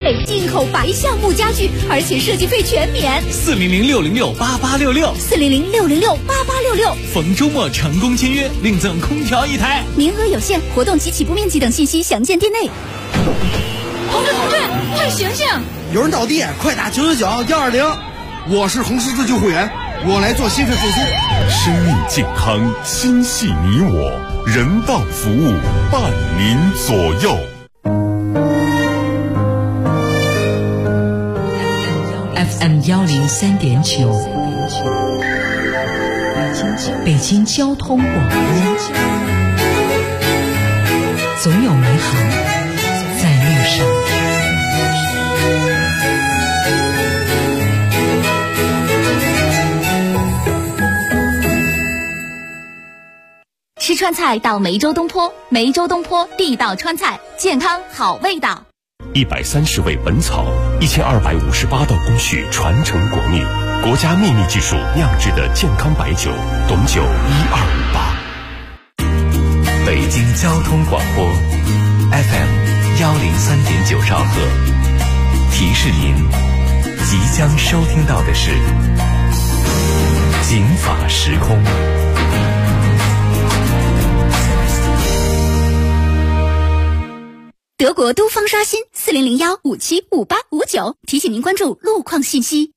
类进口白橡木家具，而且设计费全免。 400-606-8866，400-606-8866。 逢周末成功签约，另赠空调1台， 名额有限，活动及起步面积等信息详见店内。 同志，快醒醒！ 有人倒地，快打999-120。我是红十字救护员，我来做心肺复苏。 生命健康，心系你我，人道服务伴您左右。 FM 103.9，北京交通广播，总有美好在路上。 吃川菜到梅州东坡，梅州东坡地道川菜，健康好味道。 130味本草，1258道工序传承国秘，国家秘密技术酿制的健康白酒，董酒1258。 北京交通广播 FM 103.9兆赫，提示您即将收听到的是警法时空。 德国都方刷新4001575859，提醒您关注路况信息。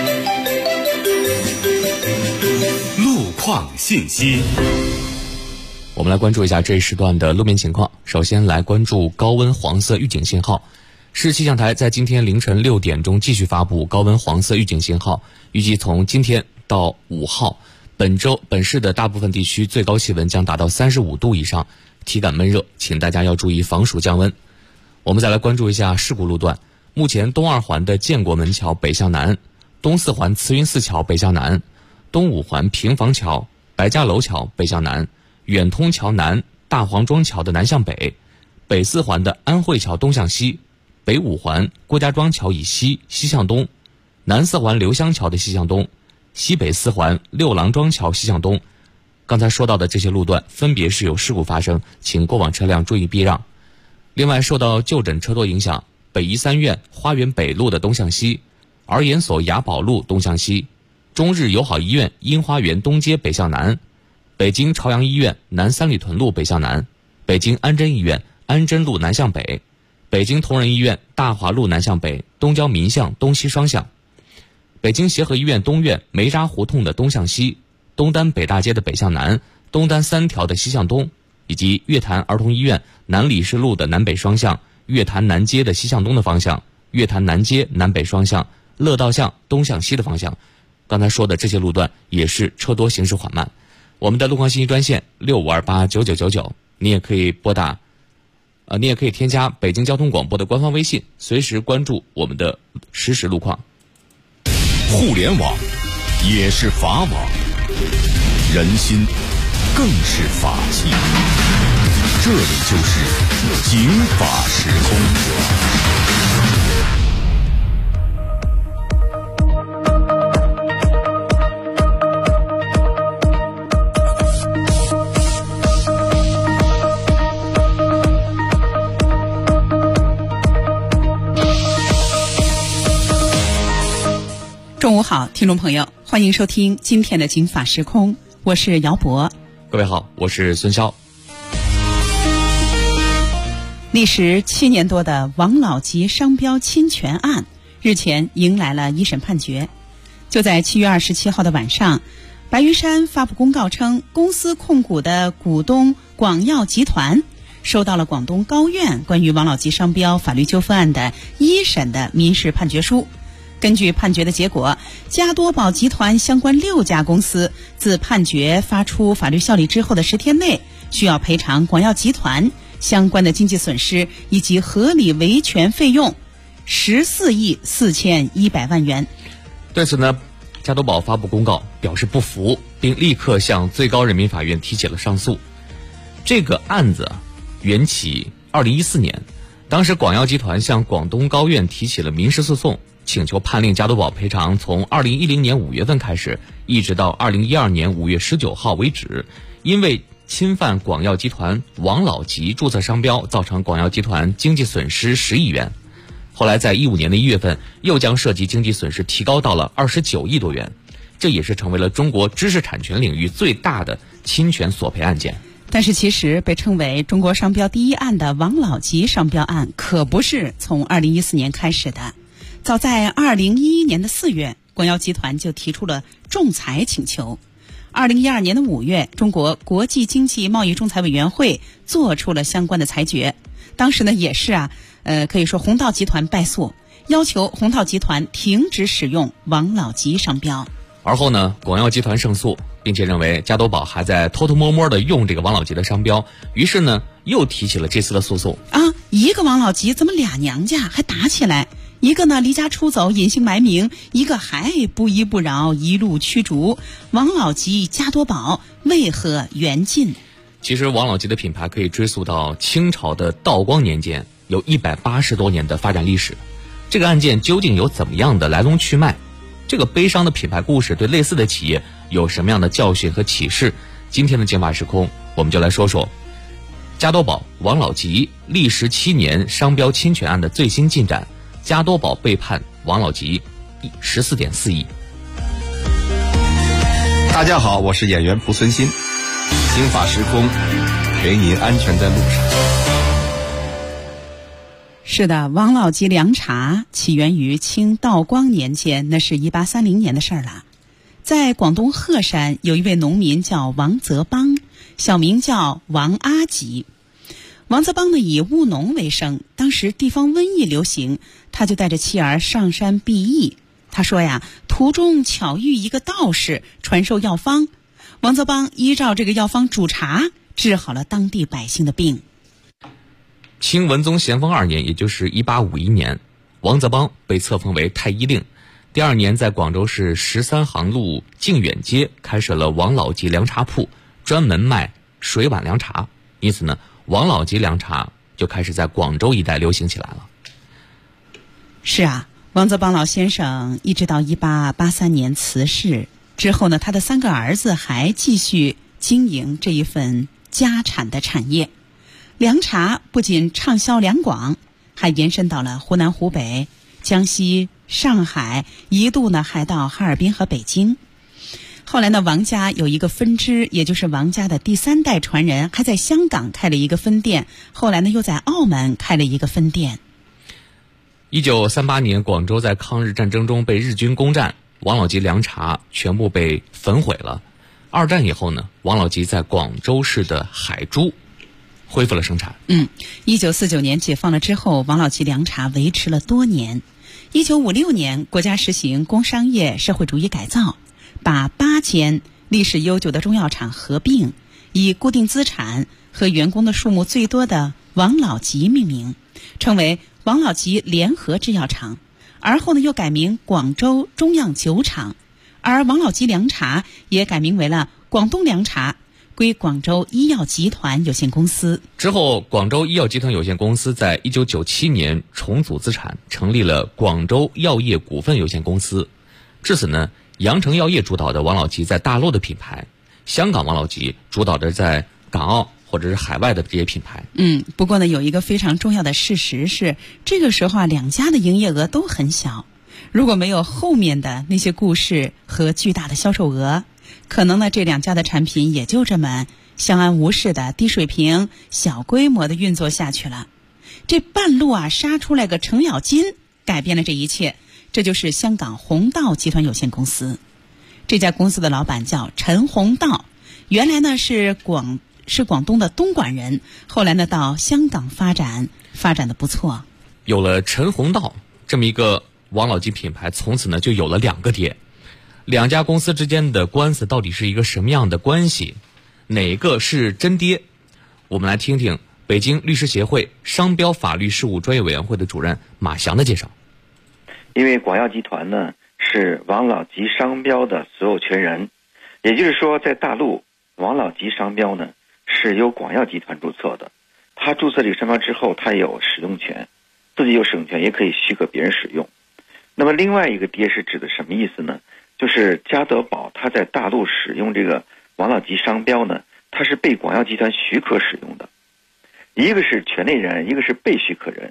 路况信息， 我们来关注一下这一时段的路面情况。首先来关注高温黄色预警信号。市气象台在今天凌晨6点钟继续发布高温黄色预警信号，预计从今天到5号，本市的大部分地区最高气温将达到35度以上，体感闷热，请大家要注意防暑降温。我们再来关注一下事故路段。目前东2环的建国门桥北向南，东4环慈云寺桥北向南，东5环平房桥、白家楼桥北向南，远通桥南、大黄庄桥的南向北，北4环的安慧桥东向西，北5环郭家庄桥以西西向东，南4环刘香桥的西向东，西北4环六郎庄桥西向东。刚才说到的这些路段分别是有事故发生，请过往车辆注意避让。另外，受到就诊车多影响，北医三院花园北路的东向西，儿研所雅宝路东向西，中日友好医院樱花园东街北向南，北京朝阳医院南三里屯路北向南，北京安贞医院安贞路南向北，北京同仁医院大华路南向北，东郊民巷东西双向，北京协和医院东院梅渣胡同的东向西，东单北大街的北向南，东单3条的西向东，以及乐坛儿童医院南礼士路的南北双向，乐坛南街的西向东的方向，乐坛南街南北双向，乐道巷东向西的方向。刚才说的这些路段也是车多行驶缓慢。我们的路况信息专线65289999，你也可以添加北京交通广播的官方微信，随时关注我们的实时路况。 互联网也是法网，人心更是法器。这里就是警法时空。 中午好，听众朋友，欢迎收听今天的警法时空，我是姚博。 各位好，我是孙潇。 历时7年多的王老吉商标侵权案日前迎来了一审判决。就在7月27号的晚上，白云山发布公告称，公司控股的股东广药集团收到了广东高院关于王老吉商标法律纠纷案的1审的民事判决书。根据判决的结果，加多宝集团相关6家公司自判决发出法律效力之后的10天内，需要赔偿广药集团相关的经济损失以及合理维权费用14亿4100万元。 对此呢，加多宝发布公告表示不服，并立刻向最高人民法院提起了上诉。这个案子缘起2014年，当时广药集团向广东高院提起了民事诉讼，请求判令加多宝赔偿从2010年5月份开始，一直到2012年5月19号为止，因为侵犯广药集团王老吉注册商标，造成广药集团经济损失10亿元。 后来在2015年的1月份，又将涉及经济损失提高到了29亿多元，这也是成为了中国知识产权领域最大的侵权索赔案件。 但是其实被称为中国商标第一案的王老吉商标案可不是从2014年开始的，早在2011年的4月，广药集团就提出了仲裁请求。2012年的5月，中国国际经济贸易仲裁委员会做出了相关的裁决。当时呢也是可以说鸿道集团败诉，要求鸿道集团停止使用王老吉商标。 而后呢，广药集团胜诉，并且认为加多宝还在偷偷摸摸的用这个王老吉的商标，于是呢又提起了这次的诉讼。 一个王老吉怎么俩娘家还打起来？一个呢离家出走隐姓埋名，一个还不依不饶一路驱逐。王老吉加多宝为何缘尽？ 其实王老吉的品牌可以追溯到清朝的道光年间，有180多年的发展历史。这个案件究竟有怎么样的来龙去脉？这个悲伤的品牌故事对类似的企业有什么样的教训和启示？今天的警法时空，我们就来说说加多宝王老吉历时7年商标侵权案的最新进展。加多宝被判王老吉14.4亿。 大家好，我是演员蒲存昕，警法时空，陪您安全在路上。 是的，王老吉凉茶起源于清道光年间，那是1830年的事儿了。在广东鹤山有一位农民叫王泽邦，小名叫王阿吉。王泽邦呢以务农为生，当时地方瘟疫流行，他就带着妻儿上山避疫。他说呀，途中巧遇一个道士传授药方，王泽邦依照这个药方煮茶，治好了当地百姓的病。 清文宗咸丰2年，也就是1851年，王泽邦被册封为太医令。第2年，在广州市13行路靖远街开设了王老吉凉茶铺，专门卖水碗凉茶。因此呢，王老吉凉茶就开始在广州一带流行起来了。 是啊，王泽邦老先生一直到1883年辞世之后呢，他的3个儿子还继续经营这一份家产的产业。凉茶不仅畅销两广，还延伸到了湖南、湖北、江西、上海，一度呢还到哈尔滨和北京。后来呢，王家有一个分支，也就是王家的第3代传人，还在香港开了一个分店，后来呢又在澳门开了一个分店。 1938年，广州在抗日战争中被日军攻占，王老吉凉茶全部被焚毁了。2战以后呢，王老吉在广州市的海珠恢复了生产。 1949年解放了之后，王老吉凉茶维持了多年。1956年，国家实行工商业社会主义改造，把8间历史悠久的中药厂合并，以固定资产和员工的数目最多的王老吉命名，称为王老吉联合制药厂。而后呢，又改名广州中样酒厂，而王老吉凉茶也改名为了广东凉茶，归广州医药集团有限公司。 之后，广州医药集团有限公司在1997年重组资产，成立了广州药业股份有限公司。至此呢，阳城药业主导的王老吉在大陆的品牌，香港王老吉主导的在港澳或者是海外的这些品牌。 不过呢，有一个非常重要的事实是，这个时候两家的营业额都很小。如果没有后面的那些故事和巨大的销售额，可能呢这2家的产品也就这么相安无事的低水平、小规模的运作下去了。这半路杀出来个程咬金，改变了这一切。这就是香港鸿道集团有限公司。这家公司的老板叫陈鸿道，原来呢是广东的东莞人，后来呢到香港发展的不错。 有了陈鸿道这么一个王老吉品牌，从此呢就有了2个爹。2家公司之间的官司到底是一个什么样的关系？哪个是真爹？我们来听听北京律师协会商标法律事务专业委员会的主任马翔的介绍。 因为广药集团呢是王老吉商标的所有权人，也就是说在大陆王老吉商标呢是由广药集团注册的，他注册这个商标之后，他有使用权，自己有使用权，也可以许可别人使用。那么另外一个爹是指的什么意思呢？就是加德宝他在大陆使用这个王老吉商标呢，他是被广药集团许可使用的。一个是权利人，一个是被许可人。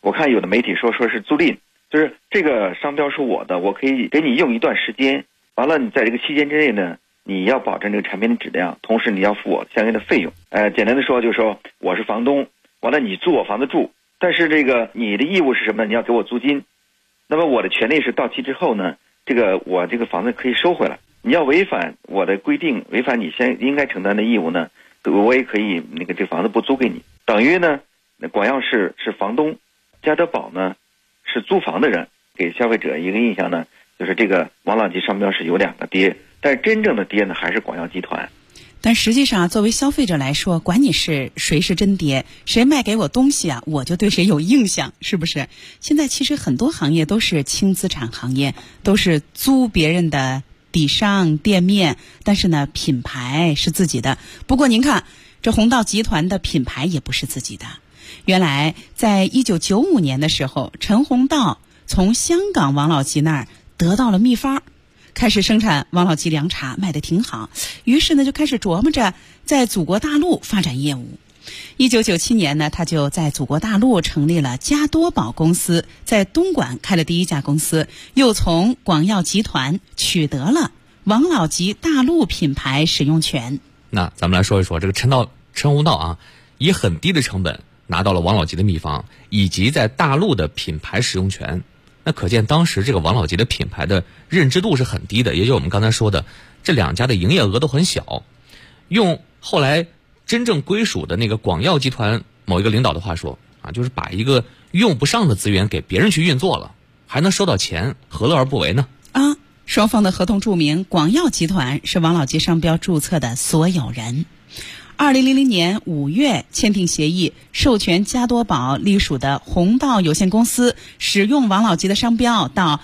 我看有的媒体说是租赁，就是这个商标是我的，我可以给你用一段时间，完了你在这个期间之内呢，你要保证这个产品的质量，同时你要付我相应的费用。简单的说就是说我是房东，完了你租我房子住，但是这个你的义务是什么呢？你要给我租金。那么我的权利是到期之后呢，我这个房子可以收回来。你要违反我的规定，违反你应该承担的义务呢，我也可以这个房子不租给你。等于呢，广药是房东，家得宝呢是租房的人，给消费者一个印象呢，就是这个王老吉商标是有2个爹，但是真正的爹呢还是广药集团。 但实际上作为消费者来说，管你是谁是真爹，谁卖给我东西啊，我就对谁有印象，是不是？现在其实很多行业都是轻资产行业，都是租别人的底商店面，但是呢品牌是自己的。不过您看这弘道集团的品牌也不是自己的。原来在1995年的时候，陈弘道从香港王老吉那儿得到了秘方，开始生产王老吉凉茶，卖得挺好，于是呢就开始琢磨着在祖国大陆发展业务。1997年呢，他就在祖国大陆成立了加多宝公司，在东莞开了第一家公司，又从广药集团取得了王老吉大陆品牌使用权。 那咱们来说一说这个陈弘道啊，以很低的成本拿到了王老吉的秘方以及在大陆的品牌使用权。那可见当时这个王老吉的品牌的认知度是很低的，也就是我们刚才说的这2家的营业额都很小。用后来真正归属的那个广药集团某一个领导的话说啊，就是把一个用不上的资源给别人去运作了，还能收到钱，何乐而不为呢？ 双方的合同注明广药集团是王老吉商标注册的所有人。2000年5月签订协议，授权加多宝隶属的弘道有限公司使用王老吉的商标到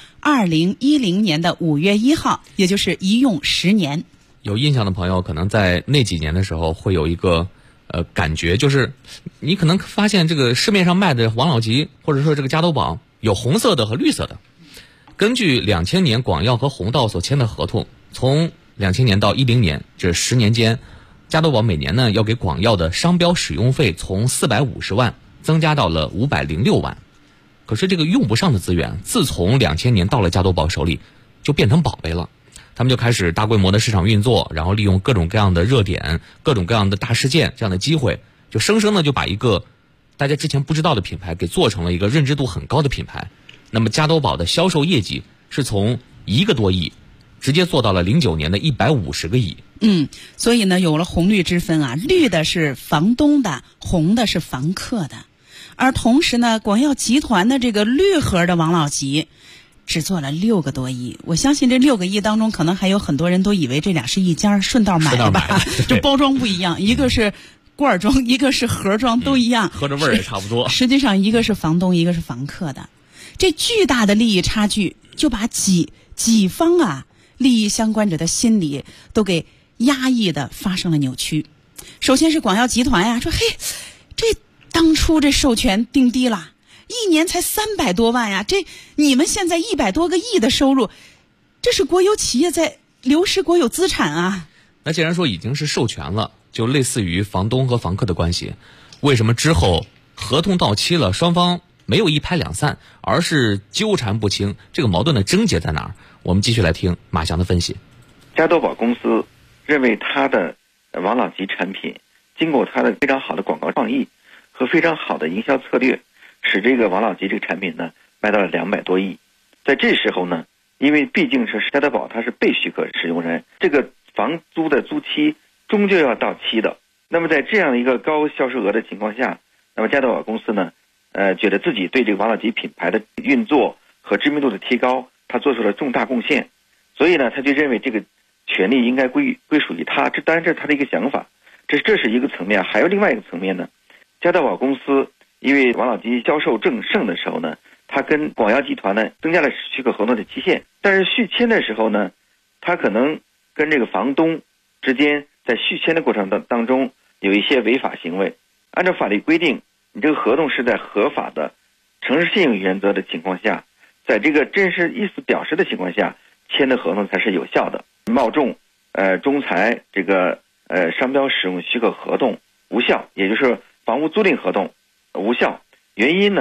2010年的5月1号，也就是一用10年。 有印象的朋友可能在那几年的时候会有一个感觉，就是你可能发现这个市面上卖的王老吉或者说这个加多宝有红色的和绿色的。根据2000年广药和弘道所签的合同，从2000年到10年这10年间，加多宝每年呢要给广药的商标使用费从450万增加到了506万。可是这个用不上的资源，自从2000年到了加多宝手里就变成宝贝了。他们就开始大规模的市场运作，然后利用各种各样的热点、各种各样的大事件这样的机会，就生生的就把一个大家之前不知道的品牌给做成了一个认知度很高的品牌。那么加多宝的销售业绩是从1个多亿直接做到了09年的150个亿。 所以呢有了红绿之分啊，绿的是房东的，红的是房客的。而同时呢，广药集团的这个绿盒的王老吉只做了6个多亿。我相信这6个亿当中，可能还有很多人都以为这俩是一家顺道买的吧，就包装不一样，一个是罐装，一个是盒装，都一样， 喝着味儿也差不多。 实际上一个是房东，一个是房客的。这巨大的利益差距就把几方啊利益相关者的心理都给压抑的发生了扭曲。首先是广药集团呀，说嘿，这当初这授权定低了，1年才300多万呀，这你们现在100多个亿的收入，这是国有企业在流失国有资产啊。 那既然说已经是授权了，就类似于房东和房客的关系，为什么之后合同到期了，双方没有一拍两散，而是纠缠不清？这个矛盾的症结在哪儿？我们继续来听马翔的分析。 加多宝公司认为它的王老吉产品经过它的非常好的广告创意和非常好的营销策略，使这个王老吉这个产品呢卖到了200多亿。在这时候呢，因为毕竟是加多宝它是被许可使用人，这个房租的租期终究要到期的。那么在这样一个高销售额的情况下，那么加多宝公司呢觉得自己对这个王老吉品牌的运作和知名度的提高，他做出了重大贡献，所以呢他就认为这个权利应该归属于他。当然这是他的一个想法，这是一个层面。还有另外一个层面呢，加多宝公司因为王老吉销售正盛的时候呢，他跟广药集团呢增加了许可合同的期限，但是续签的时候呢，他可能跟这个房东之间在续签的过程当中有一些违法行为。按照法律规定，你这个合同是在合法的诚实信用原则的情况下，在这个真实意思表示的情况下签的合同才是有效的。冒充仲裁这个商标使用许可合同无效，也就是房屋租赁合同无效。原因呢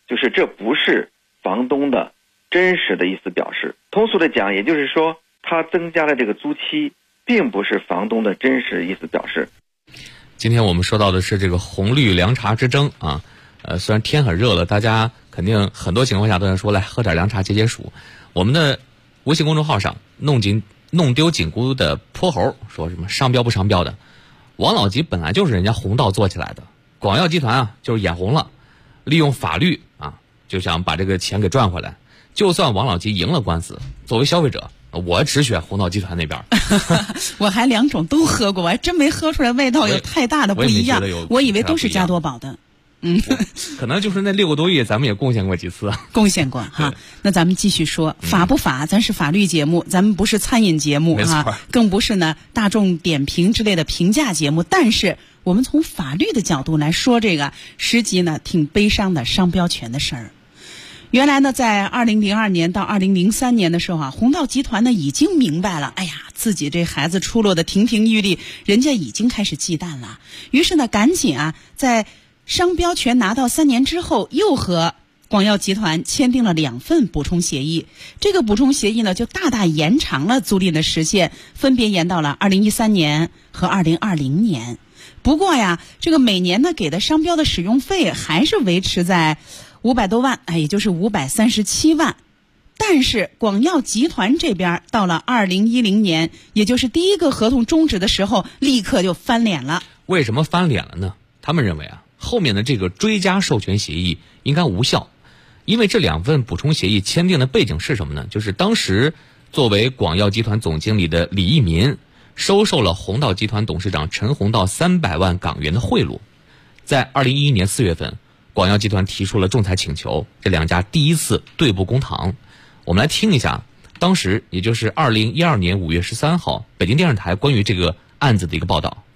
就是这不是房东的真实的意思表示。通俗的讲，也就是说他增加了这个租期，并不是房东的真实意思表示。 今天我们说到的是这个红绿凉茶之争啊，虽然天很热了，大家肯定很多情况下都在说来喝点凉茶解解暑。我们的微信公众号上弄丢紧箍的泼猴说什么商标不商标的，王老吉本来就是人家红道做起来的，广药集团啊就是眼红了，利用法律啊就想把这个钱给赚回来。就算王老吉赢了官司，作为消费者，我只选红道集团那边。 我还两种都喝过，我还真没喝出来味道有太大的不一样。我以为都是加多宝的。 可能就是那6个多月咱们也贡献过几次。 贡献过哈。那咱们继续说法不法，咱是法律节目，咱们不是餐饮节目啊，更不是呢大众点评之类的评价节目。但是我们从法律的角度来说这个实际呢挺悲伤的商标权的事儿。原来呢，在2002年到2003年的时候啊，红道集团呢已经明白了，哎呀，自己这孩子出落的亭亭玉立，人家已经开始忌惮了。于是呢，赶紧啊，在商标权拿到3年之后，又和广药集团签订了2份补充协议。这个补充协议呢，就大大延长了租赁的时限，分别延到了2013年和2020年。不过呀，这个每年呢给的商标的使用费还是维持在500多万，也就是537万。但是广药集团这边到了2010年，也就是第一个合同终止的时候，立刻就翻脸了。 为什么翻脸了呢？他们认为啊，后面的这个追加授权协议应该无效，因为这2份补充协议签订的背景是什么呢？就是当时作为广药集团总经理的李义民收受了红道集团董事长陈红道300万港元的贿赂。在2011年4月份，广药集团提出了仲裁请求，这2家第一次对簿公堂。我们来听一下当时也就是2012年5月13号北京电视台关于这个案子的一个报道。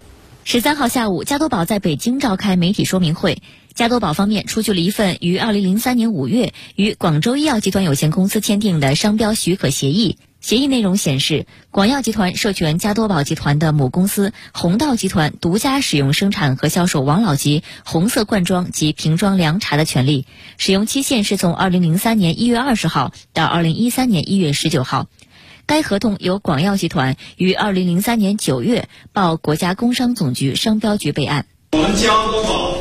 13号下午，加多宝在北京召开媒体说明会。加多宝方面出具了一份于2003年5月与广州医药集团有限公司签订的商标许可协议。协议内容显示，广药集团授权加多宝集团的母公司红道集团独家使用生产和销售王老吉红色罐装及瓶装凉茶的权利，使用期限是从2003年1月20号到2013年1月19号。该合同由广药集团于2003年9月报国家工商总局商标局备案。 我们加多宝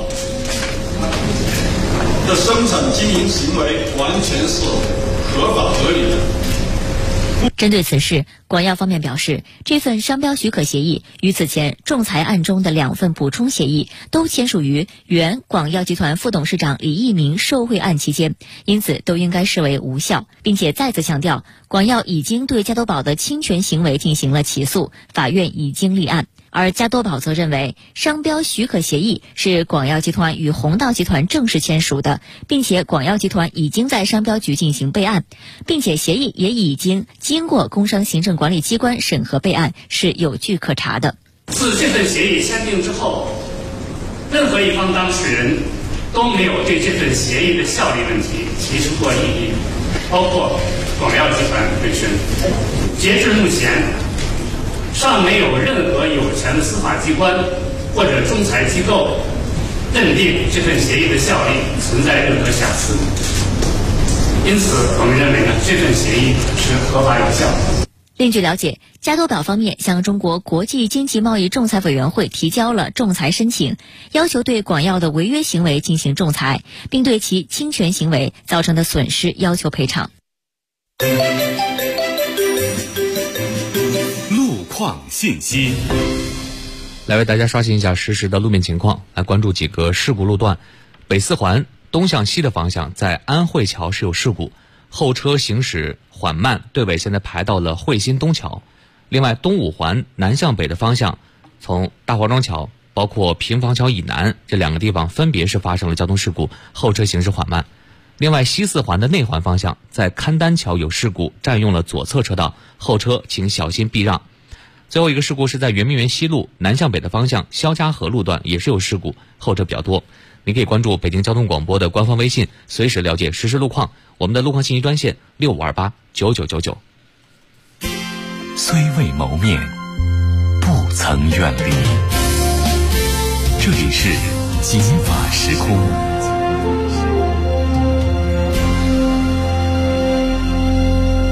的生产经营行为完全是合法合理的。 针对此事，广药方面表示，这份商标许可协议与此前仲裁案中的2份补充协议都签署于原广药集团副董事长李义民受贿案期间，因此都应该视为无效，并且再次强调，广药已经对加多宝的侵权行为进行了起诉，法院已经立案。而加多宝则认为，商标许可协议是广药集团与红道集团正式签署的，并且广药集团已经在商标局进行备案，并且协议也已经经过工商行政管理机关审核备案，是有据可查的。 自这份协议签订之后，任何一方当事人都没有对这份协议的效力问题提出过异议，包括广药集团本身。截至目前，尚没有任何有权的司法机关或者仲裁机构认定这份协议的效力存在任何瑕疵，因此我们认为呢，这份协议是合法有效。 另据了解，加多宝方面向中国国际经济贸易仲裁委员会提交了仲裁申请，要求对广药的违约行为进行仲裁，并对其侵权行为造成的损失要求赔偿。 路况信息， 来为大家刷新一下实时的路面情况，来关注几个事故路段。北四环东向西的方向在安慧桥是有事故，后车行驶缓慢，队尾现在排到了汇鑫东桥。另外东五环南向北的方向，从大华庄桥包括平房桥以南这2个地方分别是发生了交通事故，后车行驶缓慢。另外西四环的内环方向在勘丹桥有事故，占用了左侧车道，后车请小心避让。最后一个事故是在圆明园西路南向北的方向肖家河路段也是有事故，后车比较多。你可以关注北京交通广播的官方微信，随时了解实时路况。我们的路况信息专线65289999。 虽未谋面，不曾远离。这里是警法时空。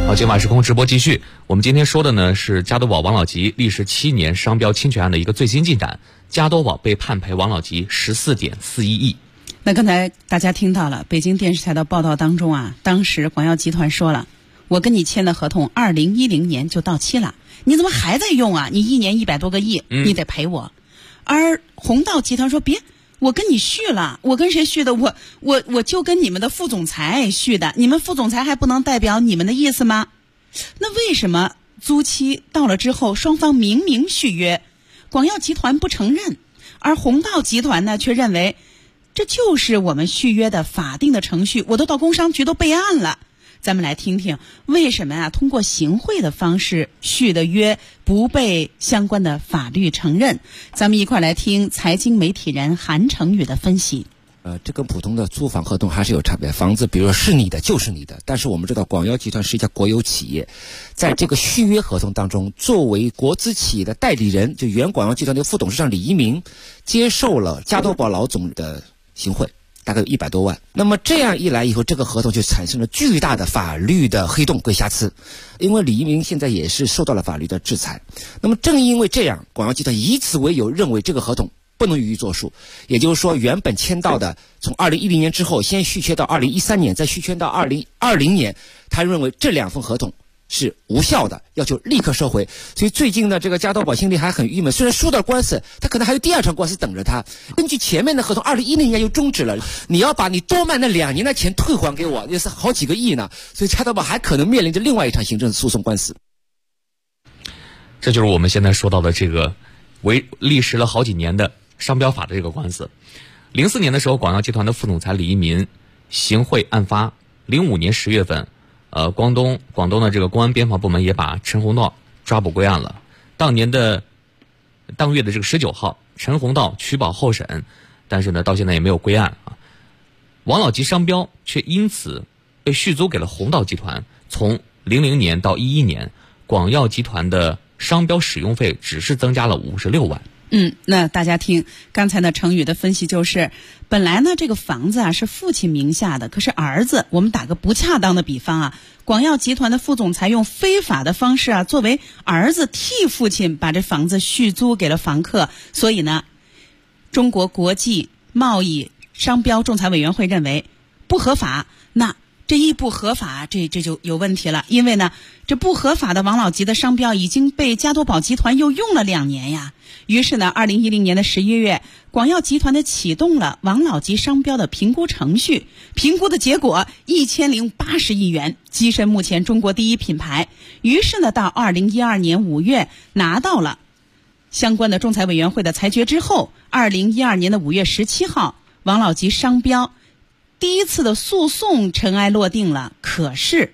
好，今晚时空直播继续。我们今天说的呢是加多宝王老吉历时7年商标侵权案的一个最新进展。加多宝被判赔王老吉14.41亿。 那刚才大家听到了北京电视台的报道当中啊，当时广药集团说了，我跟你签的合同2010年就到期了，你怎么还在用啊？你1年100多个亿，你得赔我。而弘道集团说别，我跟你续了，我跟谁续的？我就跟你们的副总裁续的，你们副总裁还不能代表你们的意思吗？那为什么租期到了之后，双方明明续约，广药集团不承认，而弘道集团呢却认为这就是我们续约的法定的程序，我都到工商局都备案了。咱们来听听为什么啊通过行贿的方式续的约不被相关的法律承认。咱们一块来听财经媒体人韩成宇的分析。 这跟普通的租房合同还是有差别。房子比如说是你的就是你的，但是我们知道广药集团是一家国有企业，在这个续约合同当中，作为国资企业的代理人，就原广药集团的副董事长李一鸣接受了加多宝老总的行贿，大概有100多万。那么这样一来以后，这个合同就产生了巨大的法律的黑洞跟瑕疵，因为李一鸣现在也是受到了法律的制裁。那么正因为这样，广药集团以此为由认为这个合同不能予以作数，也就是说原本签到的从2010年之后先续签到2013年，再续签到2020年，他认为这2份合同是无效的，要求立刻收回。所以最近呢，这个加多宝心里还很郁闷，虽然输到官司，他可能还有第2场官司等着他。根据前面的合同2010年又终止了，你要把你多卖那2年的钱退还给我，也是好几个亿呢。所以加多宝还可能面临着另外一场行政诉讼官司。 这就是我们现在说到的这个历时了好几年的商标法的这个官司。04年的时候，广药集团的副总裁李一鸣行贿案发。05年10月份，广东的这个公安边防部门也把陈弘道抓捕归案了。当月的这个19号，陈弘道取保候审，但是呢，到现在也没有归案啊。王老吉商标却因此被续租给了弘道集团。从00年到11年，广药集团的商标使用费只是增加了56万。 那大家听刚才呢成宇的分析，就是本来呢这个房子啊是父亲名下的，可是儿子，我们打个不恰当的比方啊，广药集团的副总裁用非法的方式啊，作为儿子替父亲把这房子续租给了房客，所以呢中国国际贸易商标仲裁委员会认为不合法。那这一不合法，这就有问题了，因为呢这不合法的王老吉的商标已经被加多宝集团又用了2年呀。于是呢2010年的11月，广药集团的启动了王老吉商标的评估程序，评估的结果1080亿元，跻身目前中国第一品牌。于是呢到2012年5月拿到了相关的仲裁委员会的裁决之后，2012年的5月17号，王老吉商标第一次的诉讼尘埃落定了。可是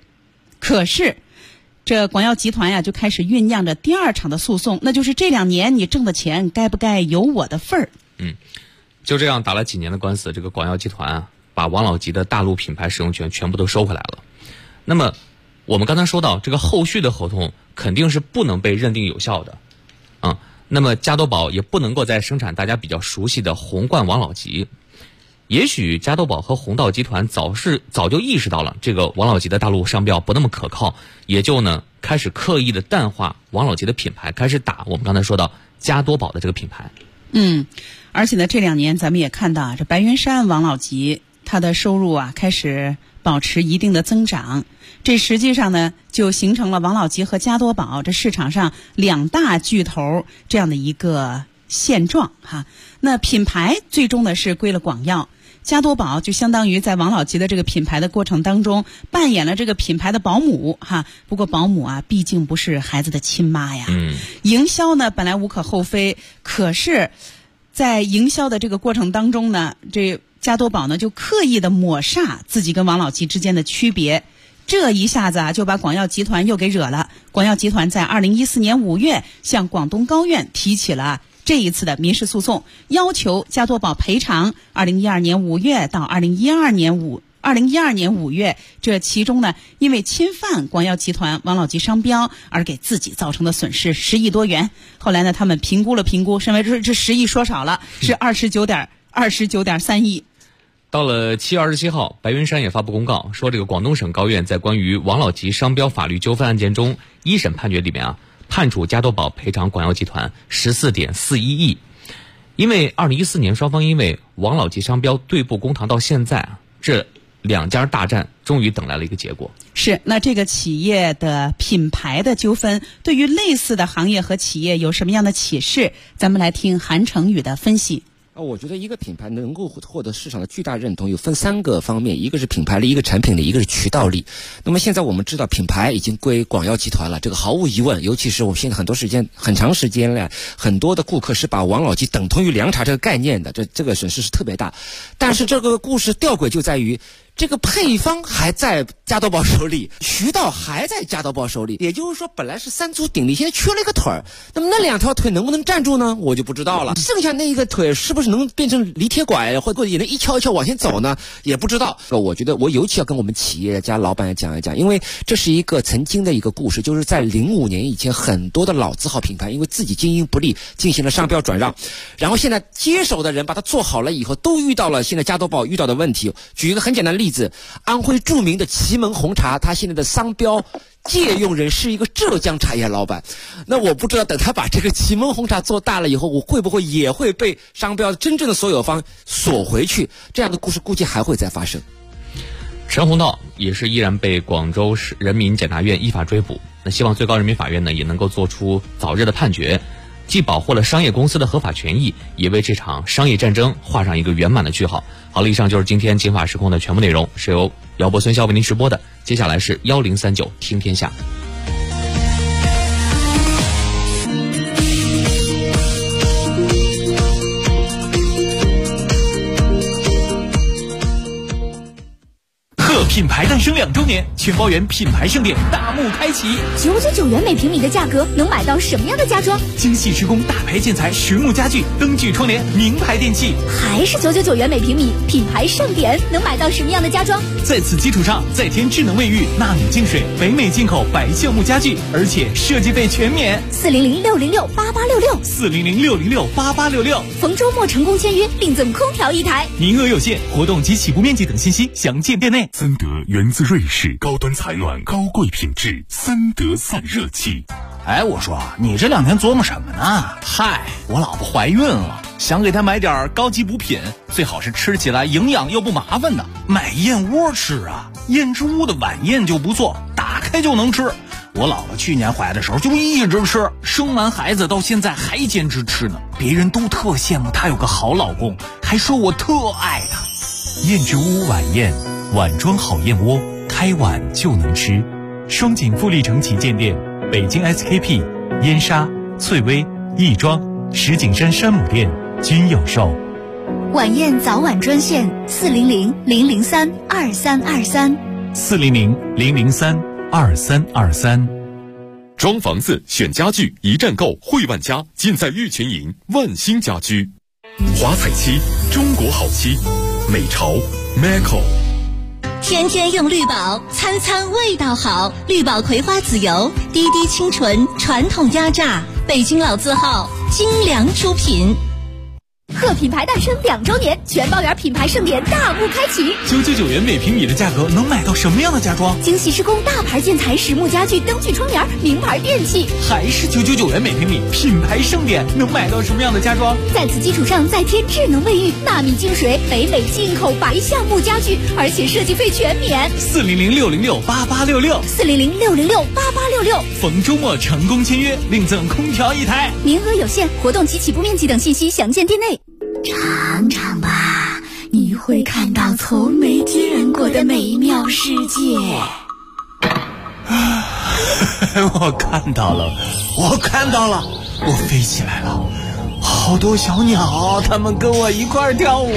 这广药集团呀就开始酝酿着第2场的诉讼，那就是这2年你挣的钱该不该有我的份儿？ 就这样打了几年的官司，这个广药集团啊把王老吉的大陆品牌使用权全部都收回来了。那么我们刚才说到这个后续的合同肯定是不能被认定有效的那么加多宝也不能够再生产大家比较熟悉的红冠王老吉。也许加多宝和弘道集团早就意识到了这个王老吉的大陆商标不那么可靠，也就呢开始刻意的淡化王老吉的品牌，开始打我们刚才说到加多宝的这个品牌。 而且呢这2年咱们也看到这白云山王老吉它的收入啊开始保持一定的增长，这实际上呢就形成了王老吉和加多宝这市场上2大巨头这样的一个现状哈。那品牌最终呢是归了广药，加多宝就相当于在王老吉的这个品牌的过程当中扮演了这个品牌的保姆哈。不过保姆啊毕竟不是孩子的亲妈呀。营销呢本来无可厚非，可是在营销的这个过程当中呢，这加多宝呢就刻意的抹煞自己跟王老吉之间的区别，这一下子啊就把广药集团又给惹了。广药集团在2014年5月向广东高院提起了这一次的民事诉讼，要求加多宝赔偿2012年5月到2012年5月这其中呢因为侵犯广药集团王老吉商标而给自己造成的损失10亿多元。后来呢他们评估，认为这10亿说少了，是29.3亿。 到了7月27号，白云山也发布公告说，这个广东省高院在关于王老吉商标法律纠纷案件中一审判决里面判处加多宝赔偿广药集团14.41亿。因为2014年双方因为王老吉商标对簿公堂到现在这两家大战终于等来了一个结果。 是，那这个企业的品牌的纠纷对于类似的行业和企业有什么样的启示？咱们来听韩成宇的分析。 我觉得一个品牌能够获得市场的巨大认同，有分3个方面，一个是品牌力，一个产品力，一个是渠道力。那么现在我们知道品牌已经归广药集团了，这个毫无疑问，尤其是我们现在很长时间了，很多的顾客是把王老吉等同于凉茶这个概念的，这个损失是特别大。但是这个故事吊诡就在于，这个配方还在加多宝手里，渠道还在加多宝手里，也就是说本来是3足鼎立，现在缺了一个腿儿，那么那2条腿能不能站住呢？我就不知道了。剩下那一个腿是不是能变成离铁拐，或者也能一敲一敲往前走呢？也不知道。我觉得我尤其要跟我们企业家老板讲一讲，因为这是一个曾经的一个故事，就是在05年以前，很多的老字号品牌因为自己经营不力进行了商标转让，然后现在接手的人把它做好了以后，都遇到了现在加多宝遇到的问题。举一个很简单的例子，安徽著名的祁门红茶，它现在的商标借用人是一个浙江茶叶老板。那我不知道等他把这个祁门红茶做大了以后，我会不会也会被商标真正的所有方锁回去？这样的故事估计还会再发生。 陈红道也是依然被广州市人民检察院依法追捕。那希望最高人民法院呢也能够做出早日的判决，既保护了商业公司的合法权益，也为这场商业战争画上一个圆满的句号。好了，以上就是今天警法时空的全部内容，是由姚博、孙潇为您直播的。接下来是1039听天下。 品牌诞生2周年，全包园品牌盛典大幕开启 ，999元每平米的价格能买到什么样的家装？ 精细施工大牌建材实木家具、灯具窗帘、名牌电器， 还是999元每平米，品牌盛典能买到什么样的家装？ 在此基础上再添智能卫浴、纳米净水、北美进口白橡木家具，而且设计费全免。 400-606-8866，400-606-8866，逢周末成功签约另赠空调1台， 名额有限，活动及起步面积等信息详见店内。 森德源自瑞士，高端采暖，高贵品质，森德散热器。 我说你这2天琢磨什么呢？嗨，我老婆怀孕了，想给她买点高级补品，最好是吃起来营养又不麻烦的。买燕窝吃啊，燕之屋的晚宴就不错，打开就能吃。我老婆去年怀的时候就一直吃，生完孩子到现在还坚持吃呢，别人都特羡慕她有个好老公，还说我特爱她。 燕之屋晚宴，碗装好燕窝，开碗就能吃。双井富力城旗舰店、北京 SKP、燕莎、翠微、亦庄、石景山山姆店均有售。 晚宴早晚专线400-003-2323 400-003-2323。 装房子选家具一站购汇万家，尽在玉群营万兴家居。华彩漆，中国好漆，美潮 Maco。 天天用绿宝，餐餐味道好。绿宝葵花籽油，滴滴清纯，传统压榨，北京老字号，精良出品。 贺品牌诞生2周年，全包园品牌盛典大幕开启 ，999元每平米的价格能买到什么样的家装？ 精细施工大牌建材实木家具、灯具窗帘、名牌电器， 还是999元每平米，品牌盛典能买到什么样的家装？ 在此基础上再添智能卫浴、纳米净水、北美进口白橡木家具，而且设计费全免。 400-606-8866 400-606-8866， 逢周末成功签约另赠空调1台， 名额有限，活动及起步面积等信息详见店内。尝尝吧，你会看到从没见过的美妙世界。 我看到了，我飞起来了，好多小鸟，它们跟我一块跳舞。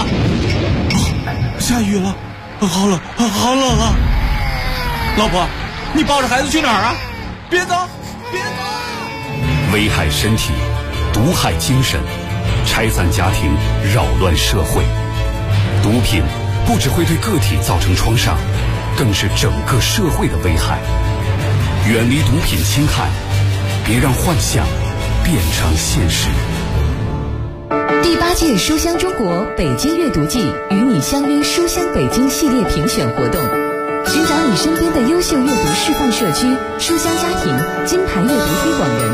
下雨了，好冷啊！老婆，你抱着孩子去哪儿啊？别走！ 危害身体，毒害精神，拆散家庭，扰乱社会。毒品不只会对个体造成创伤，更是整个社会的危害。远离毒品侵害，别让幻想变成现实。 第第8届书香中国北京阅读季与你相约书香北京系列评选活动，寻找你身边的优秀阅读示范社区、书香家庭、金牌阅读推广人，